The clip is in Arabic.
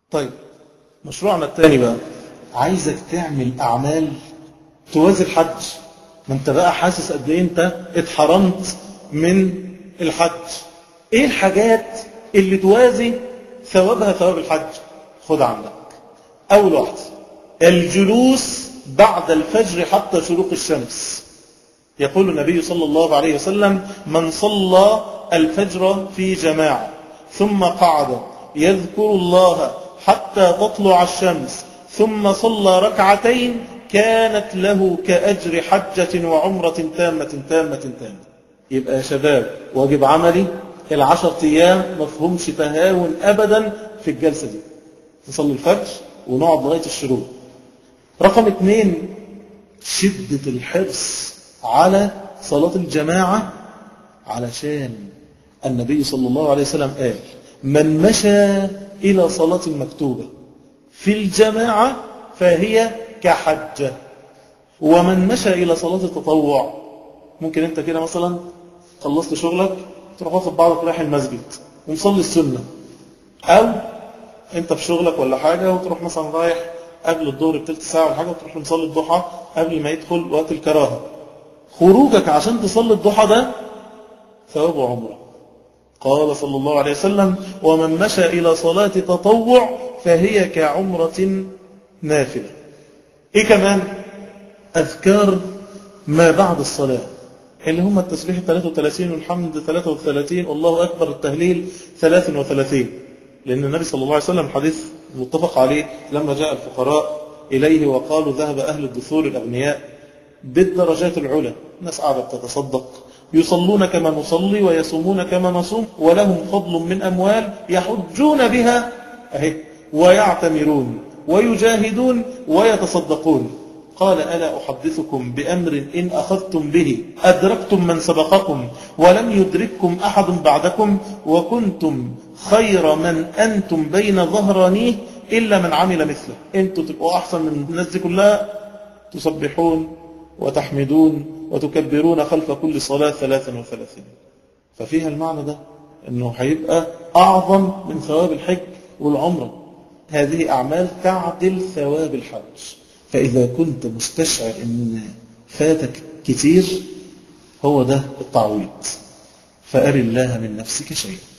طيب مشروعنا الثاني بقى، عايزك تعمل أعمال توازي الحج. ما انت بقى حاسس قد ايه انت اتحرمت من الحج. ايه الحاجات اللي توازي ثوابها ثواب الحج؟ خد عندك اول واحدة، الجلوس بعد الفجر حتى شروق الشمس. يقول النبي صلى الله عليه وسلم: من صلى الفجر في جماعة ثم قعد يذكر الله حتى تطلع الشمس ثم صلى ركعتين كانت له كأجر حجة وعمرة تامة تامة تامة. يبقى يا شباب واجب عملي 10 أيام مفهومش تهاون أبدا في الجلسة دي. نصلي الفجر ونقعد لغاية الشروق. رقم 2، شدة الحرص على صلاة الجماعة، علشان النبي صلى الله عليه وسلم قال: من مشى إلى صلاة المكتوبة في الجماعة فهي كحجة. ومن مشى إلى صلاة التطوع، ممكن أنت كده مثلا خلصت شغلك تروح واخد بعضك رايح المسجد ومصلي السنة، أو أنت في شغلك ولا حاجة وتروح مثلا رايح قبل الظهر بتلت ساعة ولا حاجة وتروح مصلي الضحى قبل ما يدخل وقت الكراهة. خروجك عشان تصلي الضحى ده ثواب عمره. قال صلى الله عليه وسلم: ومن مشى إلى صلاة تطوع فهي كعمرة نافلة. إيه كمان؟ أذكار ما بعد الصلاة، اللي هم التسبيح 33 والحمد 33 والله أكبر التهليل 33. لأن النبي صلى الله عليه وسلم حديث متفق عليه لما جاء الفقراء إليه وقالوا: ذهب أهل الدثور الأغنياء بالدرجات العلى، ناس قاعدة تتصدق، يصلون كما نصلي ويصومون كما نصوم ولهم فضل من أموال يحجون بها ويعتمرون ويجاهدون ويتصدقون. قال: ألا أحدثكم بأمر إن أخذتم به أدركتم من سبقكم ولم يدرككم أحد بعدكم وكنتم خير من أنتم بين ظهرانيه إلا من عمل مثله. أنتم تبقوا أحسن من الناس دي كلها، تسبحون وتحمدون وتكبرون خلف كل صلاة 33. ففيها المعنى ده أنه هيبقى أعظم من ثواب الحج والعمرة. هذه أعمال تعدل ثواب الحج. فإذا كنت مستشعر أن فاتك كتير، هو ده التعويض. فأر الله من نفسك شيئا.